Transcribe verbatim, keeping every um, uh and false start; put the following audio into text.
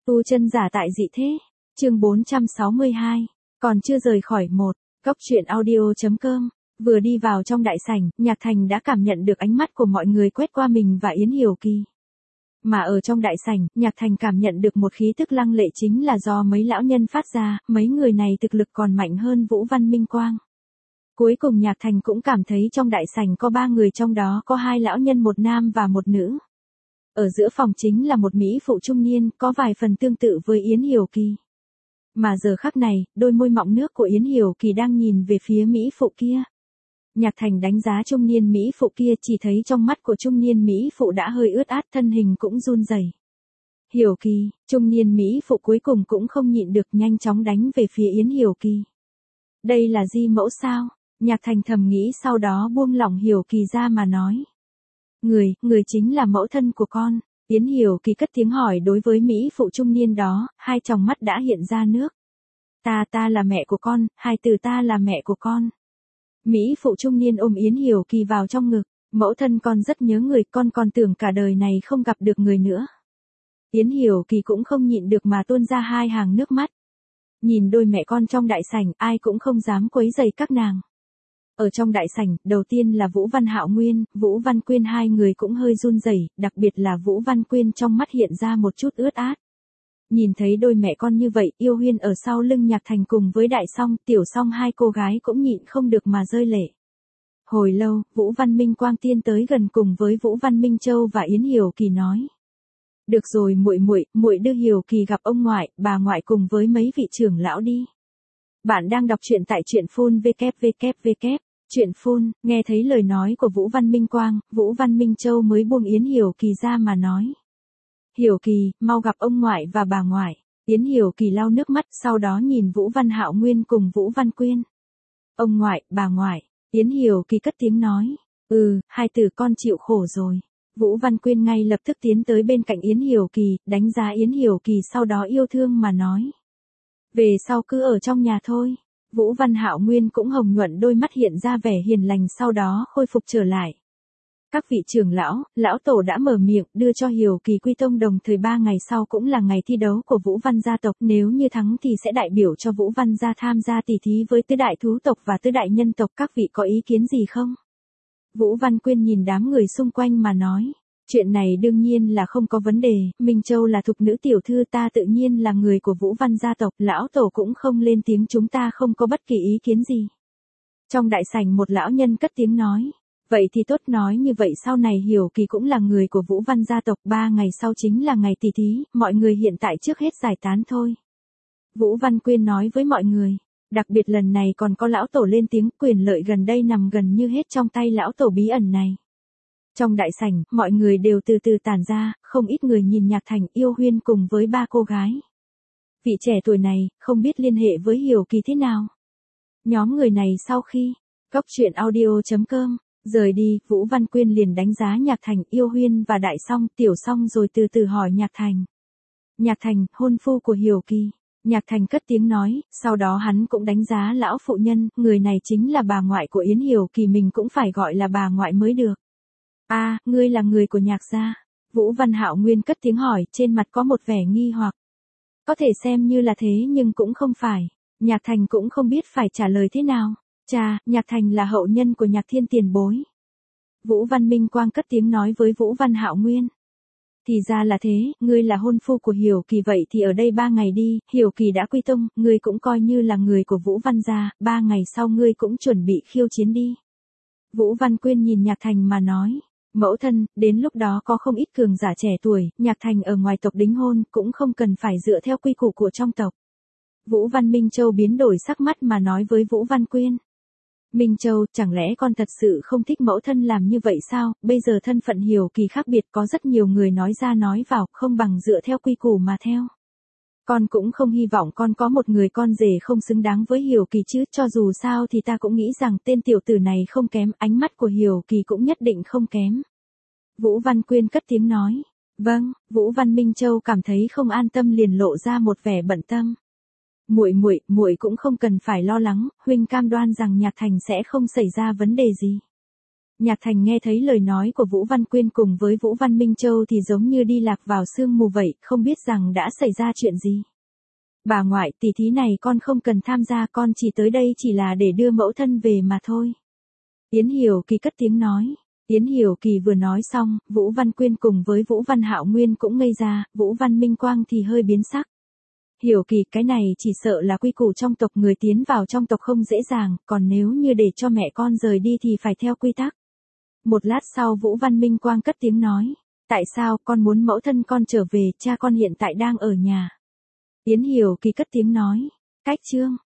Tu chân giả tại dị thế. Chương bốn trăm sáu mươi hai. Còn chưa rời khỏi một. Cốc truyện audio.com. Vừa đi vào trong đại sảnh, Nhạc Thành đã cảm nhận được ánh mắt của mọi người quét qua mình và Yến Hiểu Kỳ. Mà ở trong đại sảnh, Nhạc Thành cảm nhận được một khí tức lăng lệ chính là do mấy lão nhân phát ra, mấy người này thực lực còn mạnh hơn Vũ Văn Minh Quang. Cuối cùng Nhạc Thành cũng cảm thấy trong đại sảnh có ba người, trong đó có hai lão nhân, một nam và một nữ. Ở giữa phòng chính là một mỹ phụ trung niên, có vài phần tương tự với Yến Hiểu Kỳ. Mà giờ khắc này, đôi môi mọng nước của Yến Hiểu Kỳ đang nhìn về phía mỹ phụ kia. Nhạc Thành đánh giá trung niên mỹ phụ kia, chỉ thấy trong mắt của trung niên mỹ phụ đã hơi ướt át, thân hình cũng run rẩy. Hiểu Kỳ, trung niên mỹ phụ cuối cùng cũng không nhịn được, nhanh chóng đánh về phía Yến Hiểu Kỳ. Đây là di mẫu sao? Nhạc Thành thầm nghĩ, sau đó buông lỏng Hiểu Kỳ ra mà nói. Người, người chính là mẫu thân của con. Yến Hiểu Kỳ cất tiếng hỏi đối với mỹ phụ trung niên đó, hai tròng mắt đã hiện ra nước. Ta ta là mẹ của con, hai từ ta là mẹ của con. Mỹ phụ trung niên ôm Yến Hiểu Kỳ vào trong ngực. Mẫu thân con rất nhớ người, con còn tưởng cả đời này không gặp được người nữa. Yến Hiểu Kỳ cũng không nhịn được mà tuôn ra hai hàng nước mắt. Nhìn đôi mẹ con trong đại sảnh, ai cũng không dám quấy rầy các nàng. Ở trong đại sảnh, đầu tiên là Vũ Văn Hạo Nguyên, Vũ Văn Quyên, hai người cũng hơi run rẩy, đặc biệt là Vũ Văn Quyên trong mắt hiện ra một chút ướt át. Nhìn thấy đôi mẹ con như vậy, Yêu Huyên ở sau lưng Nhạc Thành cùng với Đại Song, Tiểu Song, hai cô gái cũng nhịn không được mà rơi lệ. Hồi lâu, Vũ Văn Minh Quang tiên tới gần cùng với Vũ Văn Minh Châu và Yến Hiểu Kỳ nói: "Được rồi muội muội, muội đưa Hiểu Kỳ gặp ông ngoại, bà ngoại cùng với mấy vị trưởng lão đi." Bạn đang đọc truyện tại truyện phun vê kép vê kép vê kép. Truyện phun, nghe thấy lời nói của Vũ Văn Minh Quang, Vũ Văn Minh Châu mới buông Yến Hiểu Kỳ ra mà nói. Hiểu Kỳ, mau gặp ông ngoại và bà ngoại. Yến Hiểu Kỳ lau nước mắt, sau đó nhìn Vũ Văn Hạo Nguyên cùng Vũ Văn Quyên. Ông ngoại, bà ngoại. Yến Hiểu Kỳ cất tiếng nói. Ừ, hai từ con chịu khổ rồi. Vũ Văn Quyên ngay lập tức tiến tới bên cạnh Yến Hiểu Kỳ, đánh giá Yến Hiểu Kỳ, sau đó yêu thương mà nói. Về sau cứ ở trong nhà thôi. Vũ Văn Hạo Nguyên cũng hồng nhuận, đôi mắt hiện ra vẻ hiền lành, sau đó khôi phục trở lại. Các vị trưởng lão, lão tổ đã mở miệng đưa cho Hiểu Kỳ quy tông, đồng thời ba ngày sau cũng là ngày thi đấu của Vũ Văn gia tộc, nếu như thắng thì sẽ đại biểu cho Vũ Văn gia tham gia tỷ thí với tứ đại thú tộc và tứ đại nhân tộc, các vị có ý kiến gì không? Vũ Văn Quyên nhìn đám người xung quanh mà nói. Chuyện này đương nhiên là không có vấn đề, Minh Châu là thục nữ tiểu thư, ta tự nhiên là người của Vũ Văn gia tộc, lão tổ cũng không lên tiếng, chúng ta không có bất kỳ ý kiến gì. Trong đại sảnh một lão nhân cất tiếng nói, vậy thì tốt, nói như vậy sau này Hiểu Kỳ cũng là người của Vũ Văn gia tộc, ba ngày sau chính là ngày tỷ thí, mọi người hiện tại trước hết giải tán thôi. Vũ Văn Quyên nói với mọi người, đặc biệt lần này còn có lão tổ lên tiếng, quyền lợi gần đây nằm gần như hết trong tay lão tổ bí ẩn này. Trong đại sảnh, mọi người đều từ từ tản ra, không ít người nhìn Nhạc Thành, Yêu Huyên cùng với ba cô gái. Vị trẻ tuổi này, không biết liên hệ với Hiểu Kỳ thế nào. Nhóm người này sau khi, cốc truyện audio.com, rời đi, Vũ Văn Quyên liền đánh giá Nhạc Thành, Yêu Huyên và Đại Song, Tiểu Song, rồi từ từ hỏi Nhạc Thành. Nhạc Thành, hôn phu của Hiểu Kỳ. Nhạc Thành cất tiếng nói, sau đó hắn cũng đánh giá lão phụ nhân, người này chính là bà ngoại của Yến Hiểu Kỳ, mình cũng phải gọi là bà ngoại mới được. A, à, ngươi là người của Nhạc gia? Vũ Văn Hạo Nguyên cất tiếng hỏi, trên mặt có một vẻ nghi hoặc. Có thể xem như là thế nhưng cũng không phải. Nhạc Thành cũng không biết phải trả lời thế nào. Chà, Nhạc Thành là hậu nhân của Nhạc Thiên tiền bối. Vũ Văn Minh Quang cất tiếng nói với Vũ Văn Hạo Nguyên. Thì ra là thế, ngươi là hôn phu của Hiểu Kỳ, vậy thì ở đây ba ngày đi, Hiểu Kỳ đã quy tông, ngươi cũng coi như là người của Vũ Văn gia, ba ngày sau ngươi cũng chuẩn bị khiêu chiến đi. Vũ Văn Quyên nhìn Nhạc Thành mà nói. Mẫu thân, đến lúc đó có không ít cường giả trẻ tuổi, Nhạc Thành ở ngoài tộc đính hôn, cũng không cần phải dựa theo quy củ của trong tộc. Vũ Văn Minh Châu biến đổi sắc mắt mà nói với Vũ Văn Quyên. Minh Châu, chẳng lẽ con thật sự không thích mẫu thân làm như vậy sao, bây giờ thân phận Hiểu Kỳ khác biệt, có rất nhiều người nói ra nói vào, không bằng dựa theo quy củ mà theo. Con cũng không hy vọng con có một người con rể không xứng đáng với Hiểu Kỳ chứ, cho dù sao thì ta cũng nghĩ rằng tên tiểu tử này không kém, ánh mắt của Hiểu Kỳ cũng nhất định không kém. Vũ Văn Quyên cất tiếng nói. Vâng, Vũ Văn Minh Châu cảm thấy không an tâm liền lộ ra một vẻ bận tâm. Muội muội, muội cũng không cần phải lo lắng, huynh cam đoan rằng Nhạc Thành sẽ không xảy ra vấn đề gì. Nhạc Thành nghe thấy lời nói của Vũ Văn Quyên cùng với Vũ Văn Minh Châu thì giống như đi lạc vào sương mù vậy, không biết rằng đã xảy ra chuyện gì. Bà ngoại, tỷ thí này con không cần tham gia, con chỉ tới đây chỉ là để đưa mẫu thân về mà thôi. Yến Hiểu Kỳ cất tiếng nói. Yến Hiểu Kỳ vừa nói xong, Vũ Văn Quyên cùng với Vũ Văn Hạo Nguyên cũng ngây ra, Vũ Văn Minh Quang thì hơi biến sắc. Hiểu Kỳ, cái này chỉ sợ là quy củ trong tộc, người tiến vào trong tộc không dễ dàng, còn nếu như để cho mẹ con rời đi thì phải theo quy tắc. Một lát sau Vũ Văn Minh Quang cất tiếng nói, tại sao con muốn mẫu thân con trở về, cha con hiện tại đang ở nhà. Yến Hiểu Kỳ cất tiếng nói, cách chương.